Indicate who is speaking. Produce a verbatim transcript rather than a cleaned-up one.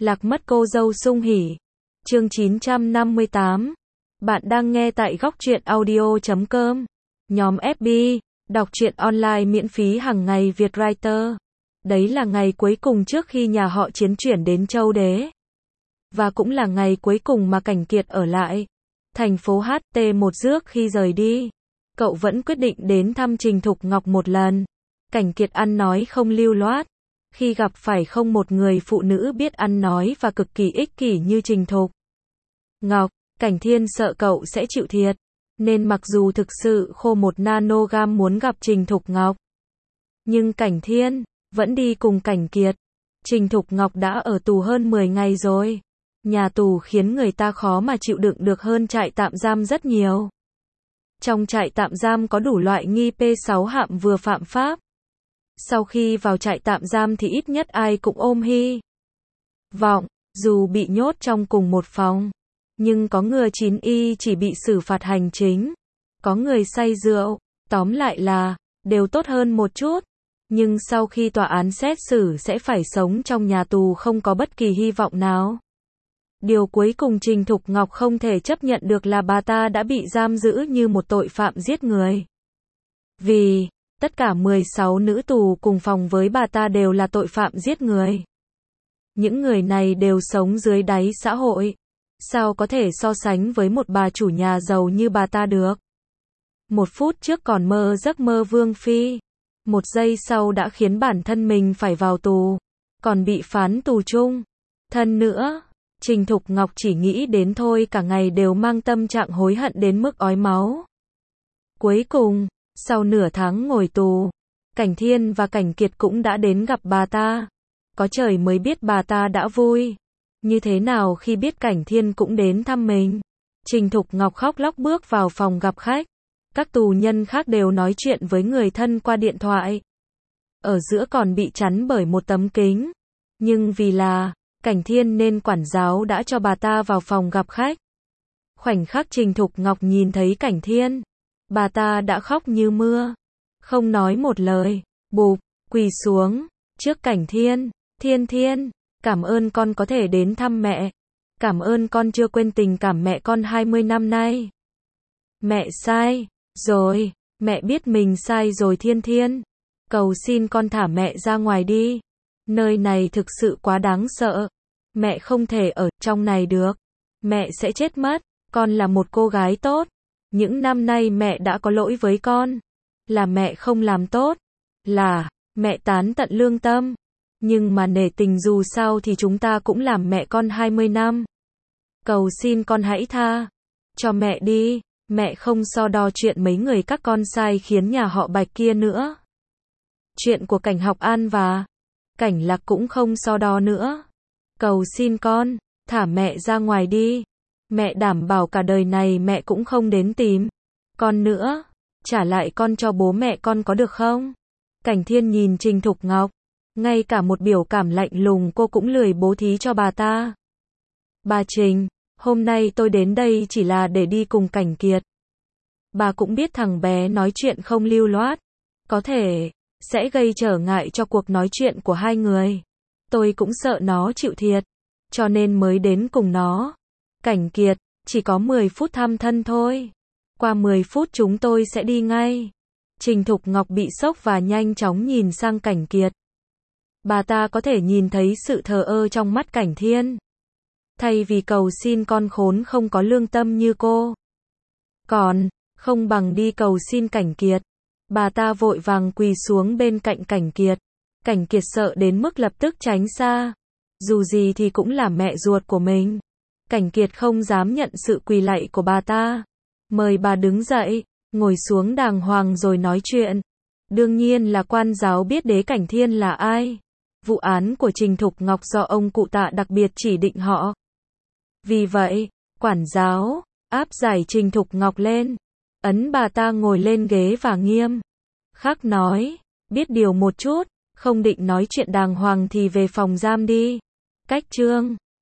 Speaker 1: Lạc mất cô dâu sung hỉ. Chương chín trăm năm mươi tám. Bạn đang nghe tại góc truyện audio chấm com. Nhóm ép bê, đọc truyện online miễn phí hàng ngày Việt Writer. Đấy là ngày cuối cùng trước khi nhà họ Chiến chuyển đến Châu Đế. Và cũng là ngày cuối cùng mà Cảnh Kiệt ở lại thành phố hát tê một rước khi rời đi. Cậu vẫn quyết định đến thăm Trình Thục Ngọc một lần. Cảnh Kiệt ăn nói không lưu loát. Khi gặp phải không một người phụ nữ biết ăn nói và cực kỳ ích kỷ như Trình Thục Ngọc, Cảnh Thiên sợ cậu sẽ chịu thiệt. Nên mặc dù thực sự khô một nanogam muốn gặp Trình Thục Ngọc, nhưng Cảnh Thiên vẫn đi cùng Cảnh Kiệt. Trình Thục Ngọc đã ở tù hơn mười ngày rồi. Nhà tù khiến người ta khó mà chịu đựng được hơn trại tạm giam rất nhiều. Trong trại tạm giam có đủ loại nghi P sáu hạm vừa phạm pháp. Sau khi vào trại tạm giam thì ít nhất ai cũng ôm hy vọng, dù bị nhốt trong cùng một phòng. Nhưng có người chín y chỉ bị xử phạt hành chính. Có người say rượu. Tóm lại là, đều tốt hơn một chút. Nhưng sau khi tòa án xét xử sẽ phải sống trong nhà tù không có bất kỳ hy vọng nào. Điều cuối cùng Trình Thục Ngọc không thể chấp nhận được là bà ta đã bị giam giữ như một tội phạm giết người. Vì tất cả mười sáu nữ tù cùng phòng với bà ta đều là tội phạm giết người. Những người này đều sống dưới đáy xã hội. Sao có thể so sánh với một bà chủ nhà giàu như bà ta được? Một phút trước còn mơ giấc mơ vương phi. Một giây sau đã khiến bản thân mình phải vào tù. Còn bị phán tù chung thân nữa. Trình Thục Ngọc chỉ nghĩ đến thôi cả ngày đều mang tâm trạng hối hận đến mức ói máu. Cuối cùng, sau nửa tháng ngồi tù, Cảnh Thiên và Cảnh Kiệt cũng đã đến gặp bà ta. Có trời mới biết bà ta đã vui như thế nào khi biết Cảnh Thiên cũng đến thăm mình. Trình Thục Ngọc khóc lóc bước vào phòng gặp khách. Các tù nhân khác đều nói chuyện với người thân qua điện thoại. Ở giữa còn bị chắn bởi một tấm kính. Nhưng vì là Cảnh Thiên nên quản giáo đã cho bà ta vào phòng gặp khách. Khoảnh khắc Trình Thục Ngọc nhìn thấy Cảnh Thiên, bà ta đã khóc như mưa. Không nói một lời, bụp, quỳ xuống trước Cảnh Thiên. Thiên Thiên, cảm ơn con có thể đến thăm mẹ. Cảm ơn con chưa quên tình cảm mẹ con hai mươi năm nay. Mẹ sai rồi, mẹ biết mình sai rồi Thiên Thiên. Cầu xin con thả mẹ ra ngoài đi. Nơi này thực sự quá đáng sợ. Mẹ không thể ở trong này được. Mẹ sẽ chết mất. Con là một cô gái tốt. Những năm nay mẹ đã có lỗi với con. Là mẹ không làm tốt. Là mẹ tán tận lương tâm. Nhưng mà nể tình dù sao thì chúng ta cũng làm mẹ con hai mươi năm. Cầu xin con hãy tha cho mẹ đi. Mẹ không so đo chuyện mấy người các con sai khiến nhà họ Bạch kia nữa. Chuyện của Cảnh Học An và Cảnh Lạc cũng không so đo nữa. Cầu xin con, thả mẹ ra ngoài đi. Mẹ đảm bảo cả đời này mẹ cũng không đến tìm con nữa. Trả lại con cho bố mẹ con có được không? Cảnh Thiên nhìn Trình Thục Ngọc. Ngay cả một biểu cảm lạnh lùng cô cũng lười bố thí cho bà ta. Bà Trình, hôm nay tôi đến đây chỉ là để đi cùng Cảnh Kiệt. Bà cũng biết thằng bé nói chuyện không lưu loát. Có thể sẽ gây trở ngại cho cuộc nói chuyện của hai người. Tôi cũng sợ nó chịu thiệt. Cho nên mới đến cùng nó. Cảnh Kiệt, chỉ có mười phút thăm thân thôi. Qua mười phút chúng tôi sẽ đi ngay. Trình Thục Ngọc bị sốc và nhanh chóng nhìn sang Cảnh Kiệt. Bà ta có thể nhìn thấy sự thờ ơ trong mắt Cảnh Thiên. Thay vì cầu xin con khốn không có lương tâm như cô, còn không bằng đi cầu xin Cảnh Kiệt. Bà ta vội vàng quỳ xuống bên cạnh Cảnh Kiệt. Cảnh Kiệt sợ đến mức lập tức tránh xa. Dù gì thì cũng là mẹ ruột của mình. Cảnh Kiệt không dám nhận sự quỳ lạy của bà ta. Mời bà đứng dậy, ngồi xuống đàng hoàng rồi nói chuyện. Đương nhiên là quan giáo biết đế Cảnh Thiên là ai. Vụ án của Trình Thục Ngọc do ông cụ Tạ đặc biệt chỉ định họ. Vì vậy, quản giáo áp giải Trình Thục Ngọc lên, ấn bà ta ngồi lên ghế và nghiêm khắc nói, biết điều một chút, không định nói chuyện đàng hoàng thì về phòng giam đi. Cách chương